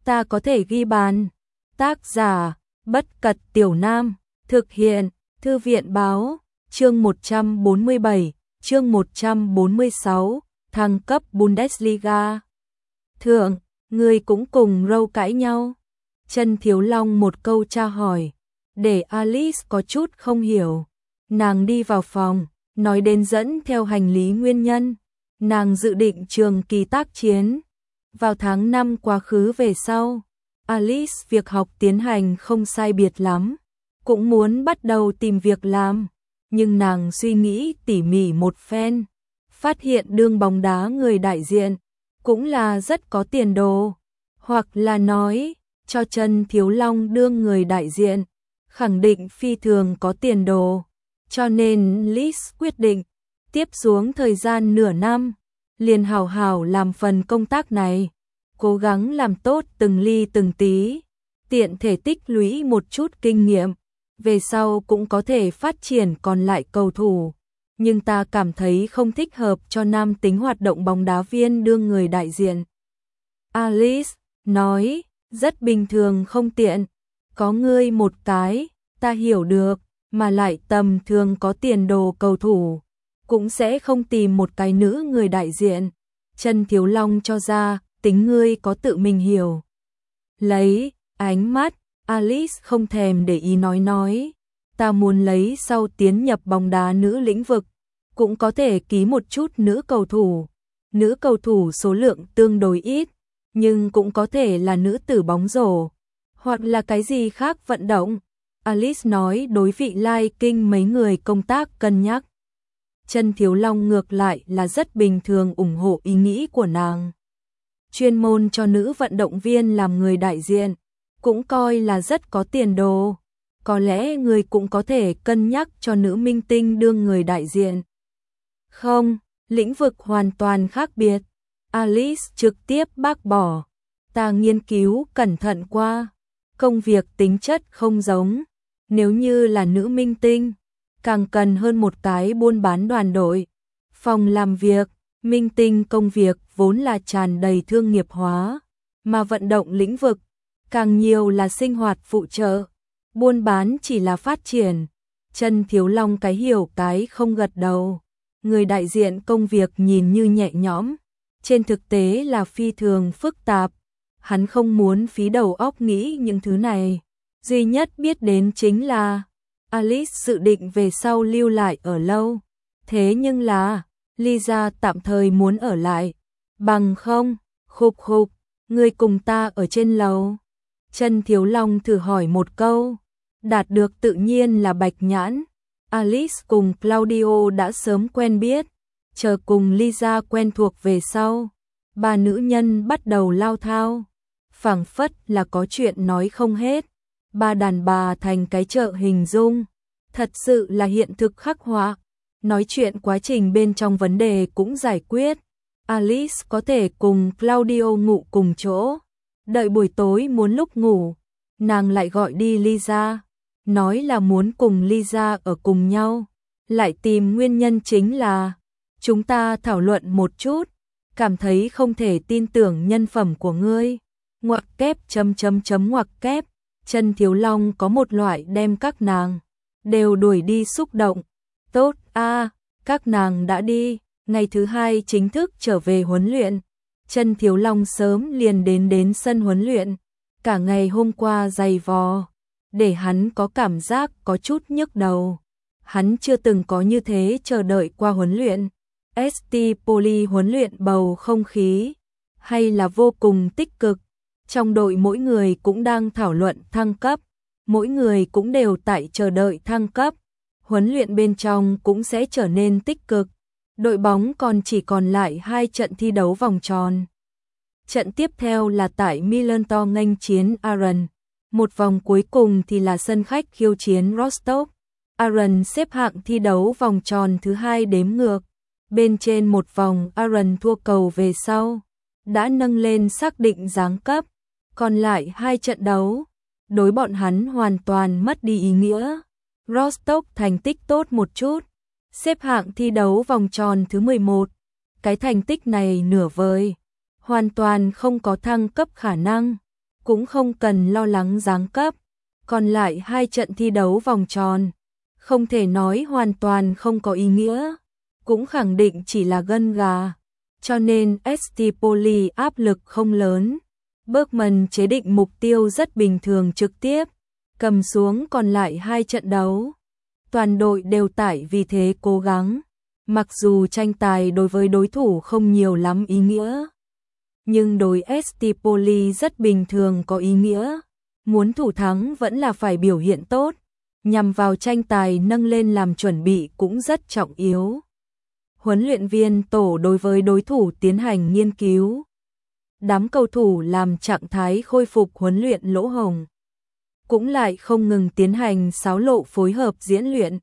ta có thể ghi bàn. Tác giả, Bất Cật Tiểu Nam, thực hiện, Thư viện báo, chương 147, chương 146, thăng cấp Bundesliga. Thượng, người cũng cùng Râu cãi nhau. Trần Thiếu Long một câu tra hỏi, để Alice có chút không hiểu. Nàng đi vào phòng, nói đến dẫn theo hành lý nguyên nhân. Nàng dự định trường kỳ tác chiến. Vào tháng 5 quá khứ về sau, Alice việc học tiến hành không sai biệt lắm, cũng muốn bắt đầu tìm việc làm, nhưng nàng suy nghĩ tỉ mỉ một phen, phát hiện đương bóng đá người đại diện cũng là rất có tiền đồ, hoặc là nói, cho Trần Thiếu Long đương người đại diện, khẳng định phi thường có tiền đồ, cho nên Alice quyết định, tiếp xuống thời gian nửa năm, liền hào hào làm phần công tác này, cố gắng làm tốt từng ly từng tí, tiện thể tích lũy một chút kinh nghiệm, về sau cũng có thể phát triển còn lại cầu thủ. Nhưng ta cảm thấy không thích hợp cho nam tính hoạt động bóng đá viên đương người đại diện. Alice nói, rất bình thường không tiện, có ngươi một cái, ta hiểu được, mà lại tầm thường có tiền đồ cầu thủ, cũng sẽ không tìm một cái nữ người đại diện. Trần Thiếu Long cho ra, tính ngươi có tự mình hiểu. Lấy, ánh mắt, Alice không thèm để ý nói, ta muốn lấy sau tiến nhập bóng đá nữ lĩnh vực, cũng có thể ký một chút nữ cầu thủ số lượng tương đối ít, nhưng cũng có thể là nữ tử bóng rổ, hoặc là cái gì khác vận động. Alice nói đối vị lai kinh mấy người công tác cân nhắc. Trần Thiếu Long ngược lại là rất bình thường ủng hộ ý nghĩ của nàng. Chuyên môn cho nữ vận động viên làm người đại diện, cũng coi là rất có tiền đồ. Có lẽ người cũng có thể cân nhắc cho nữ minh tinh đương người đại diện. Không, lĩnh vực hoàn toàn khác biệt. Alice trực tiếp bác bỏ. Ta nghiên cứu cẩn thận qua. Công việc tính chất không giống. Nếu như là nữ minh tinh, càng cần hơn một cái buôn bán đoàn đội. Phòng làm việc, minh tinh công việc vốn là tràn đầy thương nghiệp hóa. Mà vận động lĩnh vực, càng nhiều là sinh hoạt phụ trợ. Buôn bán chỉ là phát triển. Trần Thiếu Long cái hiểu cái không gật đầu. Người đại diện công việc nhìn như nhẹ nhõm, trên thực tế là phi thường phức tạp. Hắn không muốn phí đầu óc nghĩ những thứ này. Duy nhất biết đến chính là Alice dự định về sau lưu lại ở lâu. Thế nhưng là Lisa tạm thời muốn ở lại. Bằng không, khục khục, người cùng ta ở trên lầu. Trần Thiếu Long thử hỏi một câu. Đạt được tự nhiên là bạch nhãn. Alice cùng Claudio đã sớm quen biết, chờ cùng Lisa quen thuộc về sau, ba nữ nhân bắt đầu lao thao, phảng phất là có chuyện nói không hết, ba đàn bà thành cái chợ hình dung, thật sự là hiện thực khắc họa, nói chuyện quá trình bên trong vấn đề cũng giải quyết, Alice có thể cùng Claudio ngủ cùng chỗ, đợi buổi tối muốn lúc ngủ, nàng lại gọi đi Lisa. Nói là muốn cùng Lisa ở cùng nhau, lại tìm nguyên nhân chính là chúng ta thảo luận một chút, cảm thấy không thể tin tưởng nhân phẩm của ngươi. Ngoặc kép ngoặc kép, Trần Thiếu Long có một loại đem các nàng đều đuổi đi xúc động. Tốt a, các nàng đã đi, ngày thứ hai chính thức trở về huấn luyện. Trần Thiếu Long sớm liền đến sân huấn luyện, cả ngày hôm qua dày vò, để hắn có cảm giác có chút nhức đầu. Hắn chưa từng có như thế chờ đợi qua huấn luyện. ST Poly huấn luyện bầu không khí hay là vô cùng tích cực. Trong đội mỗi người cũng đang thảo luận thăng cấp, mỗi người cũng đều tại chờ đợi thăng cấp. Huấn luyện bên trong cũng sẽ trở nên tích cực. Đội bóng còn chỉ còn lại 2 trận thi đấu vòng tròn. Trận tiếp theo là tại Milanto nghênh chiến Aron. Một vòng cuối cùng thì là sân khách khiêu chiến Rostov. Aron xếp hạng thi đấu vòng tròn thứ 2 đếm ngược. Bên trên một vòng Aron thua cầu về sau, đã nâng lên xác định giáng cấp. Còn lại 2 trận đấu, đối bọn hắn hoàn toàn mất đi ý nghĩa. Rostov thành tích tốt một chút, xếp hạng thi đấu vòng tròn thứ 11. Cái thành tích này nửa vời, hoàn toàn không có thăng cấp khả năng. cũng không cần lo lắng giáng cấp. Còn lại 2 trận thi đấu vòng tròn, không thể nói hoàn toàn không có ý nghĩa, cũng khẳng định chỉ là gân gà, cho nên ST Poly áp lực không lớn. Bergman chế định mục tiêu rất bình thường, trực tiếp cầm xuống còn lại 2 trận đấu. Toàn đội đều tại vì thế cố gắng, mặc dù tranh tài đối với đối thủ không nhiều lắm ý nghĩa, nhưng đối ST Poly rất bình thường có ý nghĩa. Muốn thủ thắng vẫn là phải biểu hiện tốt, nhằm vào tranh tài nâng lên làm chuẩn bị cũng rất trọng yếu. Huấn luyện viên tổ đối với đối thủ tiến hành nghiên cứu. Đám cầu thủ làm trạng thái khôi phục huấn luyện lỗ hổng, cũng lại không ngừng tiến hành xáo lộ phối hợp diễn luyện.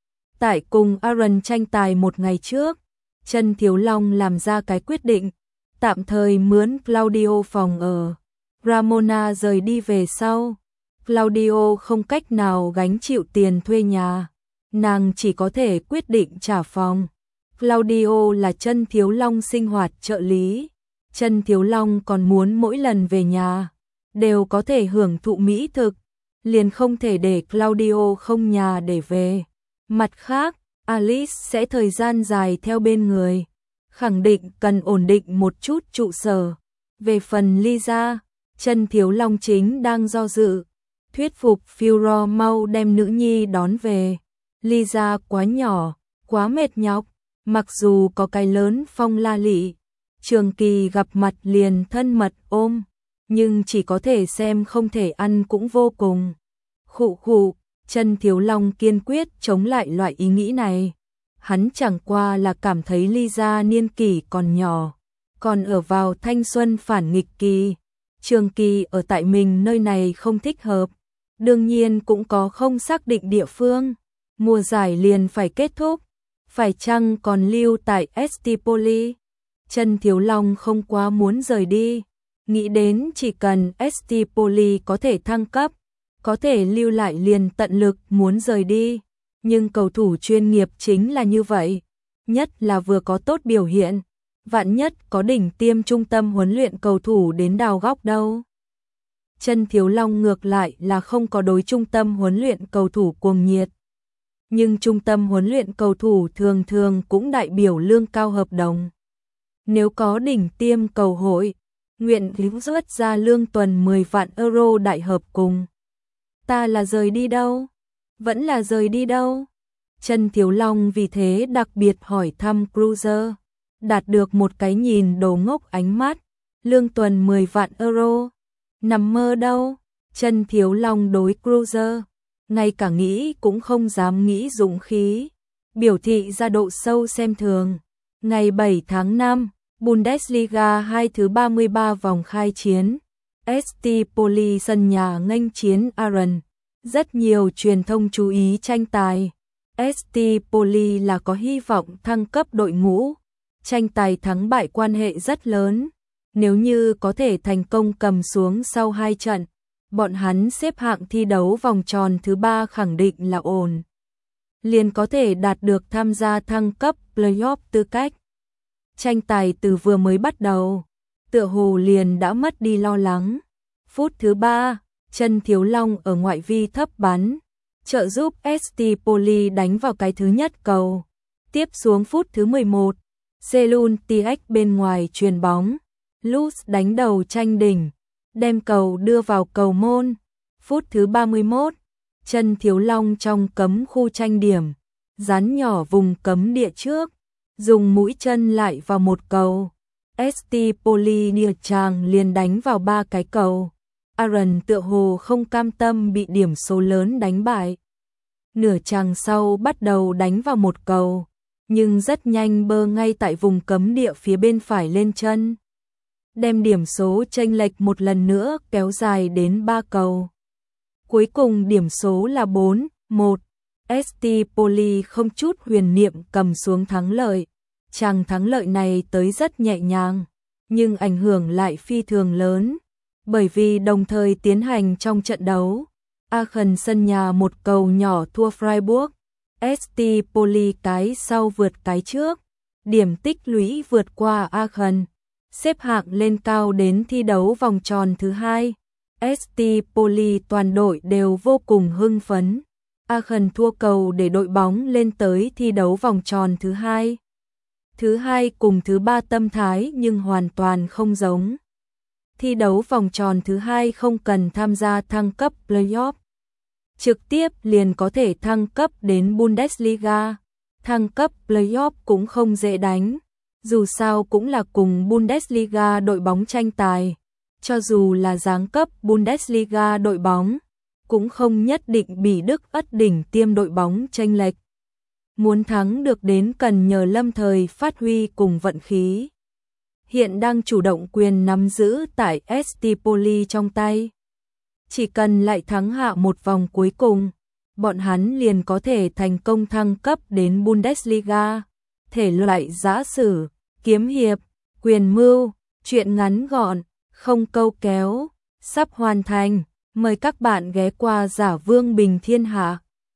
Tại cùng Aaron tranh tài một ngày trước, Trân Thiếu Long làm ra cái quyết định, tạm thời mướn Claudio phòng ở. Ramona rời đi về sau, Claudio không cách nào gánh chịu tiền thuê nhà, nàng chỉ có thể quyết định trả phòng. Claudio là Trân Thiếu Long sinh hoạt trợ lý, Trân Thiếu Long còn muốn mỗi lần về nhà đều có thể hưởng thụ mỹ thực, liền không thể để Claudio không nhà để về. Mặt khác, Alice sẽ thời gian dài theo bên người, khẳng định cần ổn định một chút trụ sở. Về phần Lisa, Trân Thiếu Long chính đang do dự, thuyết phục Fiora mau đem nữ nhi đón về. Lisa quá nhỏ, quá mệt nhọc, mặc dù có cái lớn Phong La Lị, trường kỳ gặp mặt liền thân mật ôm, nhưng chỉ có thể xem không thể ăn cũng vô cùng. Khụ khụ, Trân Thiếu Long kiên quyết chống lại loại ý nghĩ này. Hắn chẳng qua là cảm thấy Lisa niên kỷ còn nhỏ, còn ở vào thanh xuân phản nghịch kỳ, trường kỳ ở tại mình nơi này không thích hợp. Đương nhiên cũng có không xác định địa phương, mùa giải liền phải kết thúc, phải chăng còn lưu tại ST Poly. Trân Thiếu Long không quá muốn rời đi, nghĩ đến chỉ cần ST Poly có thể thăng cấp, có thể lưu lại liền tận lực muốn rời đi. Nhưng cầu thủ chuyên nghiệp chính là như vậy, nhất là vừa có tốt biểu hiện, vạn nhất có đỉnh tiêm trung tâm huấn luyện cầu thủ đến đào góc đâu. Trân Thiếu Long ngược lại là không có đối trung tâm huấn luyện cầu thủ cuồng nhiệt. Nhưng trung tâm huấn luyện cầu thủ thường thường cũng đại biểu lương cao hợp đồng. Nếu có đỉnh tiêm cầu hội, nguyện lính rớt ra lương tuần 10 vạn euro đại hợp cùng. Ta là rời đi đâu? Vẫn là rời đi đâu? Trân Thiếu Long vì thế đặc biệt hỏi thăm Cruiser, đạt được một cái nhìn đồ ngốc ánh mắt. Lương tuần 10 vạn euro, nằm mơ đâu? Trân Thiếu Long đối Cruiser, ngay cả nghĩ cũng không dám nghĩ dũng khí, biểu thị ra độ sâu xem thường. Ngày 7 tháng 5, Bundesliga 2 thứ 33 vòng khai chiến, ST Poly sân nhà nghênh chiến Aaron. Rất nhiều truyền thông chú ý tranh tài. ST Poly là có hy vọng thăng cấp đội ngũ. Tranh tài thắng bại quan hệ rất lớn. Nếu như có thể thành công cầm xuống sau 2 trận, bọn hắn xếp hạng thi đấu vòng tròn thứ 3 khẳng định là ổn. Liền có thể đạt được tham gia thăng cấp playoff tư cách. Tranh tài từ vừa mới bắt đầu, tựa hồ liền đã mất đi lo lắng. Phút thứ 3, Trân Thiếu Long ở ngoại vi thấp bắn, trợ giúp ST Poly đánh vào cái thứ nhất cầu. Tiếp xuống phút thứ 11, Selun TX bên ngoài chuyền bóng, Luz đánh đầu tranh đỉnh, đem cầu đưa vào cầu môn. Phút thứ 31, Trân Thiếu Long trong cấm khu tranh điểm, dán nhỏ vùng cấm địa trước, dùng mũi chân lại vào một cầu. ST Poly Nia Trang liền đánh vào 3 cái cầu. Aaron tựa hồ không cam tâm bị điểm số lớn đánh bại. Nửa chàng sau bắt đầu đánh vào một cầu, nhưng rất nhanh bơ ngay tại vùng cấm địa phía bên phải lên chân, đem điểm số chênh lệch một lần nữa kéo dài đến 3 cầu. Cuối cùng điểm số là 4-1. ST Poly không chút huyền niệm cầm xuống thắng lợi. Chàng thắng lợi này tới rất nhẹ nhàng, nhưng ảnh hưởng lại phi thường lớn, bởi vì đồng thời tiến hành trong trận đấu, Aachen sân nhà một cầu nhỏ thua Freiburg, ST Poly cái sau vượt cái trước, điểm tích lũy vượt qua Aachen, xếp hạng lên cao đến thi đấu vòng tròn thứ 2. ST Poli toàn đội đều vô cùng hưng phấn. Aachen thua cầu để đội bóng lên tới thi đấu vòng tròn thứ hai. Thứ hai cùng thứ ba tâm thái nhưng hoàn toàn không giống. Thi đấu vòng tròn thứ hai không cần tham gia thăng cấp playoff. Trực tiếp liền có thể thăng cấp đến Bundesliga. Thăng cấp playoff cũng không dễ đánh. Dù sao cũng là cùng Bundesliga đội bóng tranh tài. Cho dù là giáng cấp Bundesliga đội bóng, cũng không nhất định Bỉ Đức ất đỉnh tiêm đội bóng chênh lệch. Muốn thắng được đến cần nhờ lâm thời phát huy cùng vận khí. Hiện đang chủ động quyền nắm giữ tại ST Poli trong tay. Chỉ cần lại thắng hạ một vòng cuối cùng, bọn hắn liền có thể thành công thăng cấp đến Bundesliga. Thể loại giã sử, kiếm hiệp, quyền mưu, truyện ngắn gọn, không câu kéo, sắp hoàn thành. Mời các bạn ghé qua Giả Vương Bình Thiên Hạ.